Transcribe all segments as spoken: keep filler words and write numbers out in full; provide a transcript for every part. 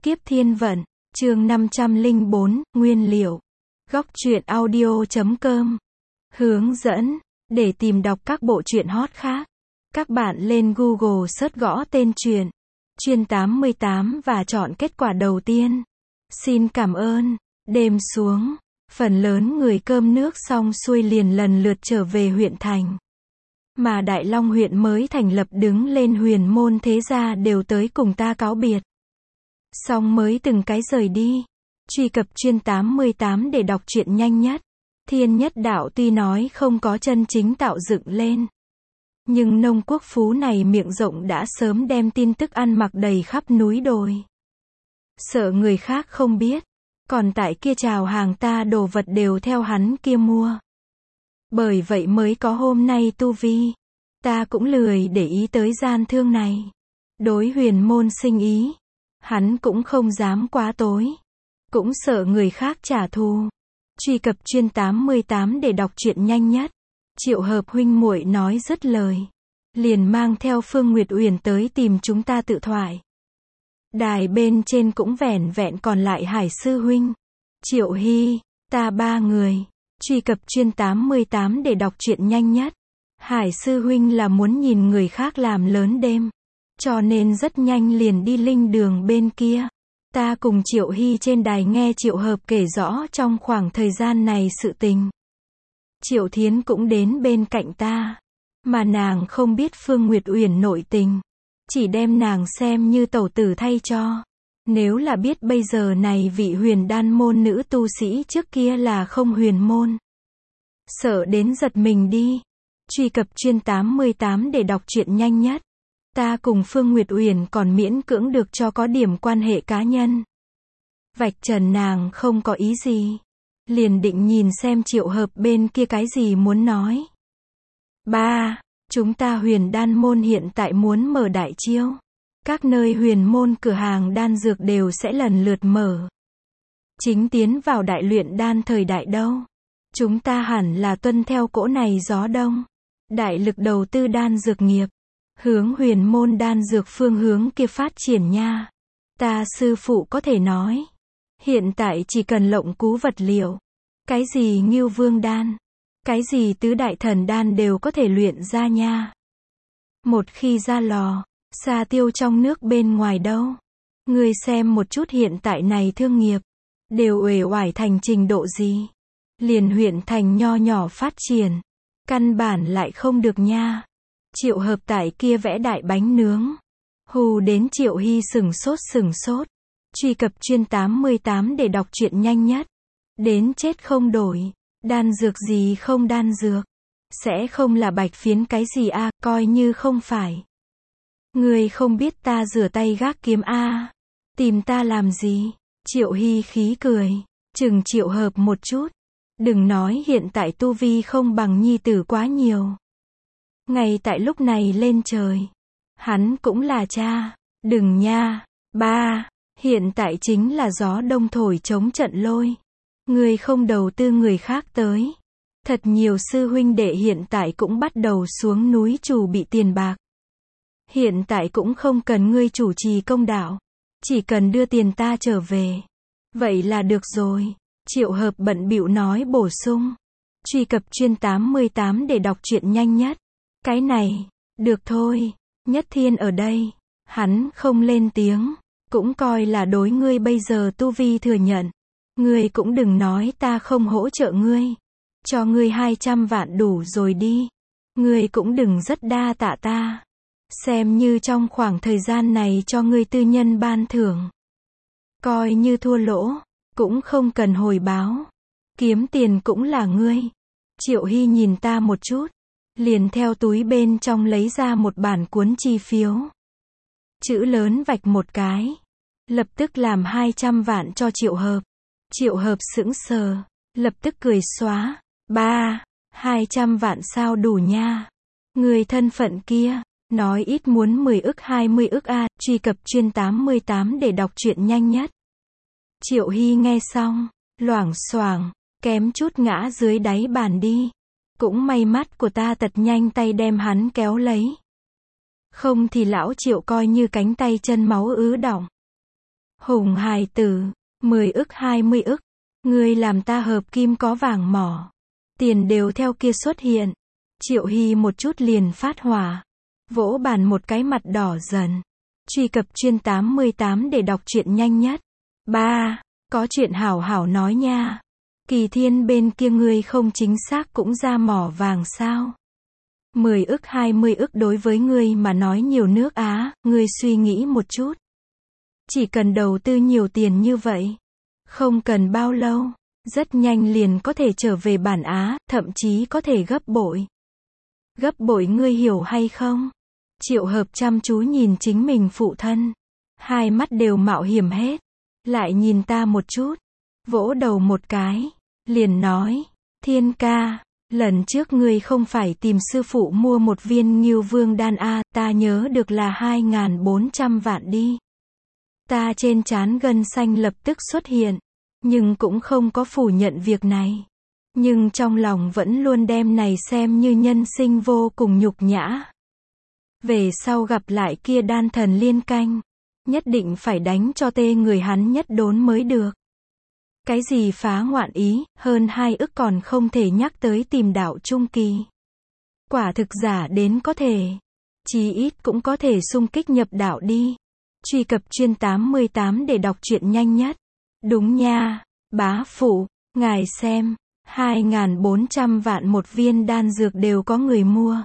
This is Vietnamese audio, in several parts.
Kiếp thiên vận, chương năm trăm lẻ bốn, nguyên liệu. Góc truyện audio chấm com. Hướng dẫn, để tìm đọc các bộ truyện hot khác. Các bạn lên Google search gõ tên truyện, Truyện tám mươi tám và chọn kết quả đầu tiên. Xin cảm ơn. Đêm xuống, phần lớn người cơm nước xong xuôi liền lần lượt trở về huyện thành. Mà Đại Long huyện mới thành lập đứng lên huyền môn thế gia đều tới cùng ta cáo biệt. Xong mới từng cái rời đi. Truy cập Truyện tám mươi tám để đọc truyện nhanh nhất. Thiên Nhất Đạo tuy nói không có chân chính tạo dựng lên, nhưng nông quốc phú này miệng rộng đã sớm đem tin tức ăn mặc đầy khắp núi đồi. Sợ người khác không biết, còn tại kia chào hàng ta đồ vật đều theo hắn kia mua. Bởi vậy mới có hôm nay tu vi. Ta cũng lười để ý tới gian thương này. Đối huyền môn sinh ý, hắn cũng không dám quá tối. Cũng sợ người khác trả thù. Truy cập Truyện tám mươi tám để đọc truyện nhanh nhất. Triệu Hợp huynh muội nói dứt lời, liền mang theo Phương Nguyệt Uyển tới tìm chúng ta tự thoại. Đài bên trên cũng vẻn vẹn còn lại Hải sư huynh, Triệu Hy, ta ba người. Truy cập Truyện tám mươi tám để đọc truyện nhanh nhất. Hải sư huynh là muốn nhìn người khác làm lớn đêm, cho nên rất nhanh liền đi linh đường bên kia. Ta cùng Triệu Hy trên đài nghe Triệu Hợp kể rõ trong khoảng thời gian này sự tình. Triệu Thiến cũng đến bên cạnh ta, mà nàng không biết Phương Nguyệt Uyển nội tình, chỉ đem nàng xem như tẩu tử thay cho. Nếu là biết bây giờ này vị huyền đan môn nữ tu sĩ trước kia là không huyền môn, sợ đến giật mình đi. Truy cập Truyện tám mươi tám để đọc truyện nhanh nhất. Ta cùng Phương Nguyệt Uyển còn miễn cưỡng được cho có điểm quan hệ cá nhân. Vạch trần nàng không có ý gì. Liền định nhìn xem Triệu Hợp bên kia cái gì muốn nói. Ba, chúng ta huyền đan môn hiện tại muốn mở đại chiêu. Các nơi huyền môn cửa hàng đan dược đều sẽ lần lượt mở. Chính tiến vào đại luyện đan thời đại đâu. Chúng ta hẳn là tuân theo cỗ này gió đông. Đại lực đầu tư đan dược nghiệp. Hướng huyền môn đan dược phương hướng kia phát triển nha. Ta sư phụ có thể nói. Hiện tại chỉ cần lộng cú vật liệu. Cái gì Ngưu Vương đan, cái gì tứ đại thần đan đều có thể luyện ra nha. Một khi ra lò, xa tiêu trong nước bên ngoài đâu. Ngươi xem một chút hiện tại này thương nghiệp, đều uể oải thành trình độ gì. Liền huyện thành nho nhỏ phát triển, căn bản lại không được nha. Triệu Hợp tại kia vẽ đại bánh nướng. Hù đến Triệu Hy sừng sốt sừng sốt. Truy cập Truyện tám mươi tám để đọc truyện nhanh nhất. Đến chết không đổi. Đan dược gì không đan dược. Sẽ không là bạch phiến cái gì a, à, coi như không phải. Người không biết ta rửa tay gác kiếm a à. Tìm ta làm gì? Triệu Hy khí cười. Chừng Triệu Hợp một chút. Đừng nói hiện tại tu vi không bằng nhi tử quá nhiều. Ngay tại lúc này lên trời. Hắn cũng là cha. Đừng nha. Ba. Hiện tại chính là gió đông thổi chống trận lôi. Người không đầu tư người khác tới. Thật nhiều sư huynh đệ hiện tại cũng bắt đầu xuống núi chủ bị tiền bạc. Hiện tại cũng không cần ngươi chủ trì công đạo. Chỉ cần đưa tiền ta trở về. Vậy là được rồi. Triệu Hợp bận bịu nói bổ sung. Truy cập Truyện tám mươi tám để đọc truyện nhanh nhất. Cái này, được thôi. Nhất Thiên ở đây. Hắn không lên tiếng. Cũng coi là đối ngươi bây giờ tu vi thừa nhận. Ngươi cũng đừng nói ta không hỗ trợ ngươi. Cho ngươi hai trăm vạn đủ rồi đi. Ngươi cũng đừng rất đa tạ ta. Xem như trong khoảng thời gian này cho ngươi tư nhân ban thưởng. Coi như thua lỗ, cũng không cần hồi báo. Kiếm tiền cũng là ngươi. Triệu Hy nhìn ta một chút. Liền theo túi bên trong lấy ra một bản cuốn chi phiếu. Chữ lớn vạch một cái. Lập tức làm hai trăm vạn cho Triệu Hợp. Triệu Hợp sững sờ. Lập tức cười xóa. Ba, hai trăm vạn sao đủ nha. Người thân phận kia, nói ít muốn mười ức hai mươi ức a. Truy cập Truyện tám mươi tám để đọc truyện nhanh nhất. Triệu Hy nghe xong, loảng xoảng, kém chút ngã dưới đáy bàn đi. Cũng may mắt của ta tật nhanh tay đem hắn kéo lấy. Không thì lão Triệu coi như cánh tay chân máu ứ đọng. Hùng hài tử, mười ức hai mươi ức. Ngươi làm ta hợp kim có vàng mỏ. Tiền đều theo kia xuất hiện. Triệu Hy một chút liền phát hỏa. Vỗ bàn một cái mặt đỏ dần. Truy cập chuyên tám mươi tám để đọc truyện nhanh nhất. Ba, có chuyện hảo hảo nói nha. Kỳ Thiên bên kia ngươi không chính xác cũng ra mỏ vàng sao? mười ức hai mươi ức đối với ngươi mà nói nhiều nước Á, ngươi suy nghĩ một chút. Chỉ cần đầu tư nhiều tiền như vậy, không cần bao lâu, rất nhanh liền có thể trở về bản Á, thậm chí có thể gấp bội. Gấp bội ngươi hiểu hay không? Triệu Hợp chăm chú nhìn chính mình phụ thân. Hai mắt đều mạo hiểm hết. Lại nhìn ta một chút. Vỗ đầu một cái. Liền nói. Thiên ca. Lần trước ngươi không phải tìm sư phụ mua một viên Ngưu Vương đan a, ta nhớ được là hai nghìn bốn trăm vạn đi. Ta trên trán gân xanh lập tức xuất hiện. Nhưng cũng không có phủ nhận việc này. Nhưng trong lòng vẫn luôn đem này xem như nhân sinh vô cùng nhục nhã. Về sau gặp lại kia đan thần liên canh, nhất định phải đánh cho tê người hắn nhất đốn mới được. Cái gì phá ngoạn ý, hơn hai ức còn không thể nhắc tới tìm đạo trung kỳ. Quả thực giả đến có thể. Chí ít cũng có thể xung kích nhập đạo đi. Truy cập chuyên tám mươi tám để đọc truyện nhanh nhất. Đúng nha, bá phụ, ngài xem, hai nghìn bốn trăm vạn một viên đan dược đều có người mua.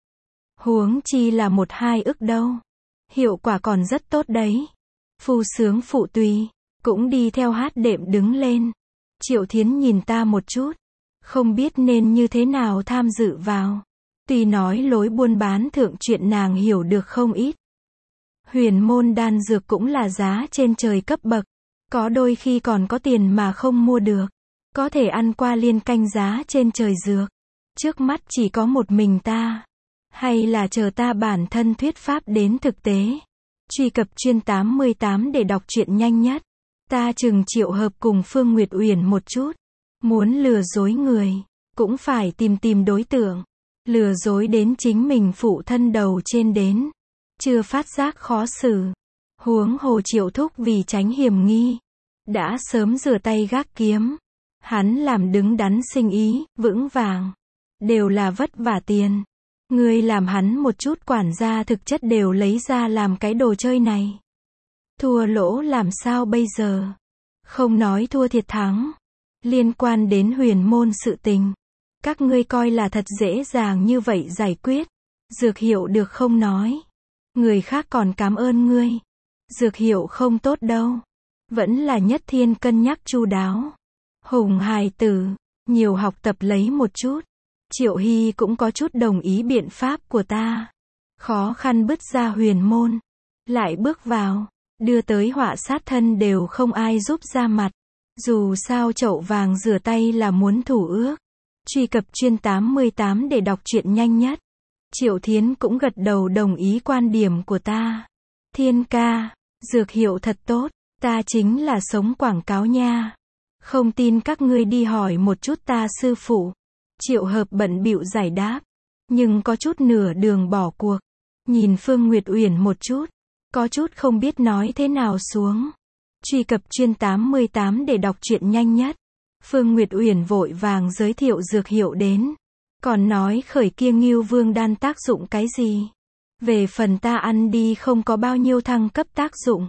Huống chi là một hai ức đâu. Hiệu quả còn rất tốt đấy. Phu sướng phụ tùy, cũng đi theo hát đệm đứng lên. Triệu Thiến nhìn ta một chút. Không biết nên như thế nào tham dự vào. Tuy nói lối buôn bán thượng chuyện nàng hiểu được không ít. Huyền môn đan dược cũng là giá trên trời cấp bậc. Có đôi khi còn có tiền mà không mua được. Có thể ăn qua liên canh giá trên trời dược. Trước mắt chỉ có một mình ta. Hay là chờ ta bản thân thuyết pháp đến thực tế. Truy cập chuyên tám mươi tám để đọc truyện nhanh nhất. Ta chừng Triệu Hợp cùng Phương Nguyệt Uyển một chút. Muốn lừa dối người, cũng phải tìm tìm đối tượng. Lừa dối đến chính mình phụ thân đầu trên đến. Chưa phát giác khó xử. Huống hồ Triệu Thúc vì tránh hiểm nghi. Đã sớm rửa tay gác kiếm. Hắn làm đứng đắn sinh ý, vững vàng. Đều là vất vả tiền. Ngươi làm hắn một chút quản gia thực chất đều lấy ra làm cái đồ chơi này. Thua lỗ làm sao bây giờ? Không nói thua thiệt thắng. Liên quan đến huyền môn sự tình. Các ngươi coi là thật dễ dàng như vậy giải quyết. Dược hiệu được không nói. Người khác còn cảm ơn ngươi. Dược hiệu không tốt đâu. Vẫn là Nhất Thiên cân nhắc chu đáo. Hùng hài tử, nhiều học tập lấy một chút. Triệu Hy cũng có chút đồng ý biện pháp của ta. Khó khăn bứt ra huyền môn. Lại bước vào. Đưa tới họa sát thân đều không ai giúp ra mặt. Dù sao chậu vàng rửa tay là muốn thủ ước. Truy cập chuyên tám mươi tám để đọc truyện nhanh nhất. Triệu Thiến cũng gật đầu đồng ý quan điểm của ta. Thiên ca, dược hiệu thật tốt. Ta chính là sống quảng cáo nha. Không tin các ngươi đi hỏi một chút ta sư phụ. Triệu Hợp bận bịu giải đáp. Nhưng có chút nửa đường bỏ cuộc. Nhìn Phương Nguyệt Uyển một chút. Có chút không biết nói thế nào xuống. Truy cập chuyên tám mươi tám để đọc truyện nhanh nhất. Phương Nguyệt Uyển vội vàng giới thiệu dược hiệu đến. Còn nói khởi kia Ngưu Vương đan tác dụng cái gì. Về phần ta ăn đi không có bao nhiêu thăng cấp tác dụng.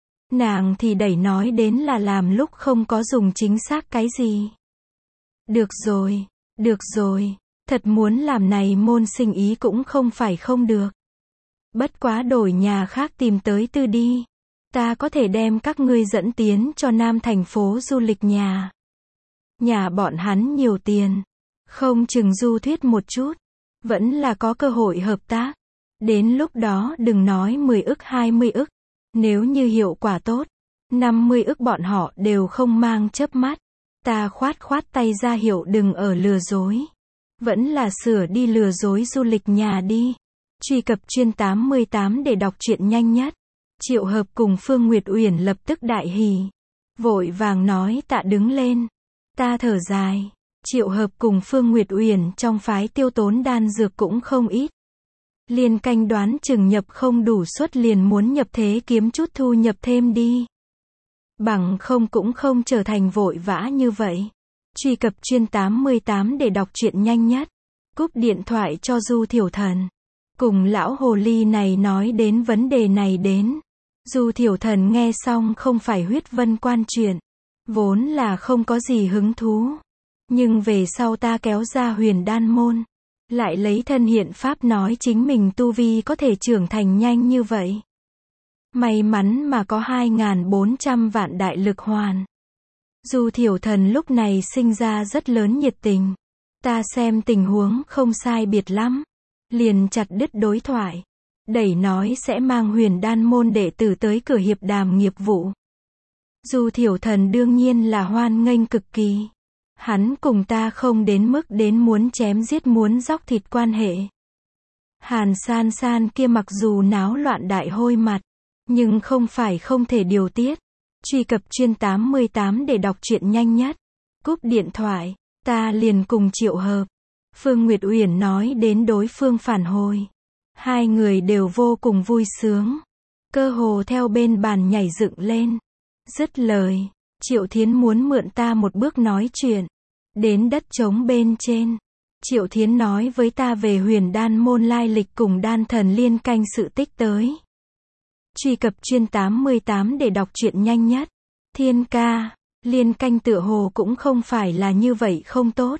Nàng thì đẩy nói đến là làm lúc không có dùng chính xác cái gì. Được rồi, được rồi, thật muốn làm này môn sinh ý cũng không phải không được. Bất quá đổi nhà khác tìm tới tư đi. Ta có thể đem các ngươi dẫn tiến cho Nam thành phố du lịch nhà. Nhà bọn hắn nhiều tiền. Không chừng du thuyết một chút. Vẫn là có cơ hội hợp tác. Đến lúc đó đừng nói mười ức hai mươi ức. Nếu như hiệu quả tốt, năm mươi ức bọn họ đều không mang chớp mắt. Ta khoát khoát tay ra hiệu đừng ở lừa dối. Vẫn là sửa đi lừa dối du lịch nhà đi. Truy cập chuyên tám mươi tám để đọc truyện nhanh nhất. Triệu Hợp cùng Phương Nguyệt Uyển lập tức đại hỉ. Vội vàng nói tạ đứng lên. Ta thở dài. Triệu Hợp cùng Phương Nguyệt Uyển trong phái tiêu tốn đan dược cũng không ít. Liên canh đoán chừng nhập không đủ suất liền muốn nhập thế kiếm chút thu nhập thêm đi. Bằng không cũng không trở thành vội vã như vậy. Truy cập chuyên tám mươi tám để đọc truyện nhanh nhất. Cúp điện thoại cho Du Thiểu Thần. Cùng lão hồ ly này nói đến vấn đề này đến. Du Thiểu Thần nghe xong không phải huyết vân quan chuyện. Vốn là không có gì hứng thú. Nhưng về sau ta kéo ra huyền đan môn. Lại lấy thân hiện pháp nói chính mình tu vi có thể trưởng thành nhanh như vậy. May mắn mà có hai nghìn bốn trăm vạn đại lực hoàn. Du Thiểu Thần lúc này sinh ra rất lớn nhiệt tình. Ta xem tình huống không sai biệt lắm. Liền chặt đứt đối thoại. Đẩy nói sẽ mang huyền đan môn đệ tử tới cửa hiệp đàm nghiệp vụ. Du Thiểu Thần đương nhiên là hoan nghênh cực kỳ. Hắn cùng ta không đến mức đến muốn chém giết muốn dóc thịt quan hệ. Hàn San San kia mặc dù náo loạn đại hôi mặt, nhưng không phải không thể điều tiết. Truy cập chuyên tám mươi tám để đọc truyện nhanh nhất. Cúp điện thoại, ta liền cùng triệu hợp. Phương Nguyệt Uyển nói đến đối phương phản hồi. Hai người đều vô cùng vui sướng. Cơ hồ theo bên bàn nhảy dựng lên. Dứt lời, Triệu Thiến muốn mượn ta một bước nói chuyện. Đến đất trống bên trên. Triệu Thiến nói với ta về huyền đan môn lai lịch cùng đan thần liên canh sự tích tới. Truy cập chuyên tám mươi tám để đọc truyện nhanh nhất. Thiên ca, liên canh tựa hồ cũng không phải là như vậy không tốt.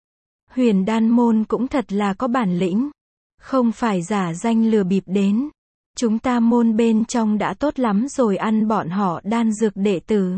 Huyền đan môn cũng thật là có bản lĩnh. Không phải giả danh lừa bịp đến. Chúng ta môn bên trong đã tốt lắm rồi ăn bọn họ đan dược đệ tử.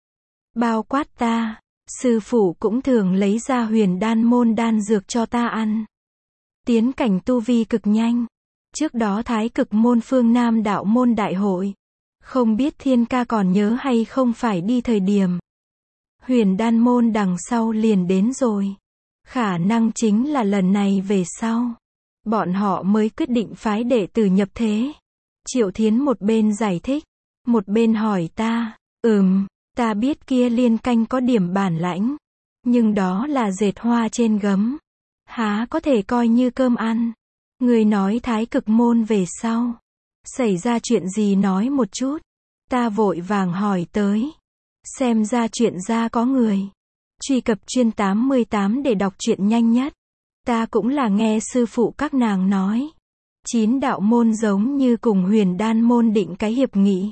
Bao quát ta, sư phụ cũng thường lấy ra huyền đan môn đan dược cho ta ăn. Tiến cảnh tu vi cực nhanh. Trước đó Thái Cực môn phương Nam đạo môn đại hội. Không biết Thiên ca còn nhớ hay không phải đi thời điểm. Huyền đan môn đằng sau liền đến rồi. Khả năng chính là lần này về sau. Bọn họ mới quyết định phái đệ tử nhập thế. Triệu Thiến một bên giải thích. Một bên hỏi ta. Ừm, ta biết kia liên canh có điểm bản lãnh. Nhưng đó là dệt hoa trên gấm. Há có thể coi như cơm ăn. Người nói Thái Cực môn về sau. Xảy ra chuyện gì nói một chút. Ta vội vàng hỏi tới. Xem ra chuyện ra có người. Truy cập chuyên tám mươi tám để đọc truyện nhanh nhất. Ta cũng là nghe sư phụ các nàng nói. Chín đạo môn giống như cùng huyền đan môn định cái hiệp nghị.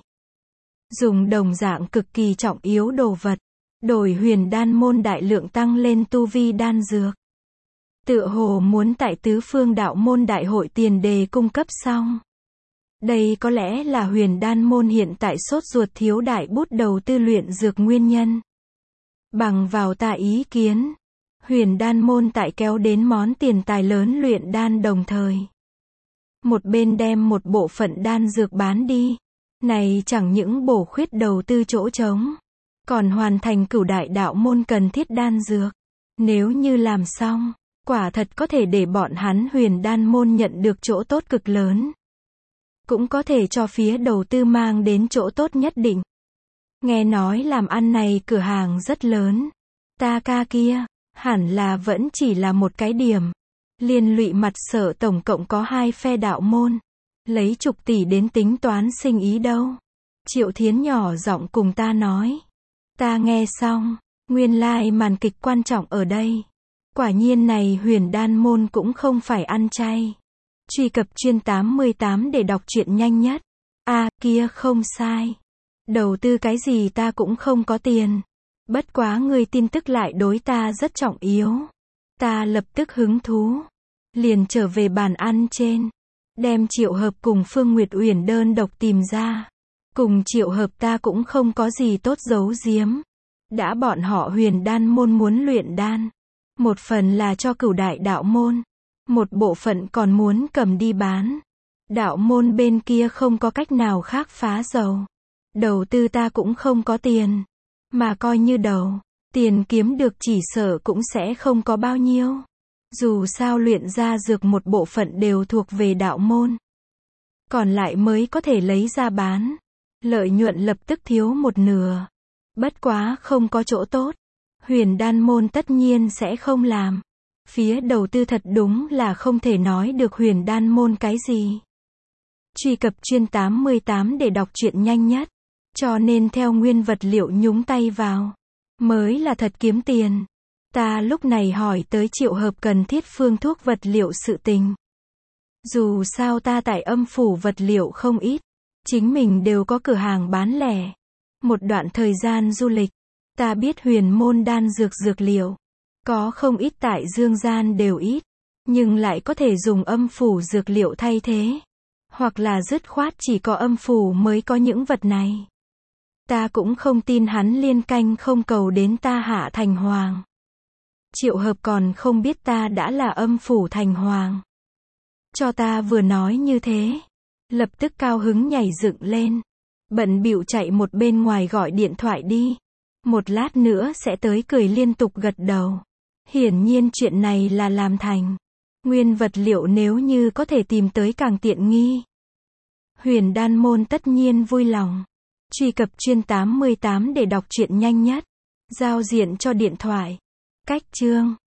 Dùng đồng dạng cực kỳ trọng yếu đồ vật. Đổi huyền đan môn đại lượng tăng lên tu vi đan dược. Tựa hồ muốn tại tứ phương đạo môn đại hội tiền đề cung cấp xong. Đây có lẽ là huyền đan môn hiện tại sốt ruột thiếu đại bút đầu tư luyện dược nguyên nhân. Bằng vào ta ý kiến. Huyền đan môn tại kéo đến món tiền tài lớn luyện đan đồng thời. Một bên đem một bộ phận đan dược bán đi. Này chẳng những bổ khuyết đầu tư chỗ trống. Còn hoàn thành cửu đại đạo môn cần thiết đan dược. Nếu như làm xong. Quả thật có thể để bọn hắn huyền đan môn nhận được chỗ tốt cực lớn. Cũng có thể cho phía đầu tư mang đến chỗ tốt nhất định. Nghe nói làm ăn này cửa hàng rất lớn. Ta ca kia, hẳn là vẫn chỉ là một cái điểm. Liên lụy mặt sở tổng cộng có hai phe đạo môn. Lấy chục tỷ đến tính toán sinh ý đâu. Triệu Thiến nhỏ giọng cùng ta nói. Ta nghe xong, nguyên lai màn kịch quan trọng ở đây. Quả nhiên này huyền đan môn cũng không phải ăn chay. Truy cập chuyên tám mươi tám để đọc truyện nhanh nhất. A, à, kia không sai. Đầu tư cái gì ta cũng không có tiền. Bất quá người tin tức lại đối ta rất trọng yếu. Ta lập tức hứng thú. Liền trở về bàn ăn trên. Đem Triệu Hợp cùng Phương Nguyệt Uyển đơn độc tìm ra. Cùng Triệu Hợp ta cũng không có gì tốt giấu giếm. Đã bọn họ huyền đan môn muốn luyện đan. Một phần là cho cửu đại đạo môn. Một bộ phận còn muốn cầm đi bán. Đạo môn bên kia không có cách nào khác phá giàu. Đầu tư ta cũng không có tiền. Mà coi như đầu. Tiền kiếm được chỉ sợ cũng sẽ không có bao nhiêu. Dù sao luyện ra dược một bộ phận đều thuộc về đạo môn. Còn lại mới có thể lấy ra bán. Lợi nhuận lập tức thiếu một nửa. Bất quá không có chỗ tốt. Huyền đan môn tất nhiên sẽ không làm. Phía đầu tư thật đúng là không thể nói được huyền đan môn cái gì. Truy cập chuyên tám mươi tám để đọc truyện nhanh nhất. Cho nên theo nguyên vật liệu nhúng tay vào, mới là thật kiếm tiền. Ta lúc này hỏi tới Triệu Hợp cần thiết phương thuốc vật liệu sự tình. Dù sao ta tại âm phủ vật liệu không ít, chính mình đều có cửa hàng bán lẻ. Một đoạn thời gian du lịch, ta biết huyền môn đan dược dược liệu, có không ít tại dương gian đều ít, nhưng lại có thể dùng âm phủ dược liệu thay thế. Hoặc là dứt khoát chỉ có âm phủ mới có những vật này. Ta cũng không tin hắn liên canh không cầu đến ta hạ thành hoàng. Triệu Hợp còn không biết ta đã là âm phủ thành hoàng. Cho ta vừa nói như thế, lập tức cao hứng nhảy dựng lên, bận bịu chạy một bên ngoài gọi điện thoại đi. Một lát nữa sẽ tới, cười liên tục gật đầu. Hiển nhiên chuyện này là làm thành. Nguyên vật liệu nếu như có thể tìm tới càng tiện nghi, Huyền Đan Môn tất nhiên vui lòng. Truy cập chuyên tám mươi tám để đọc truyện nhanh nhất. Giao diện cho điện thoại. Cách chương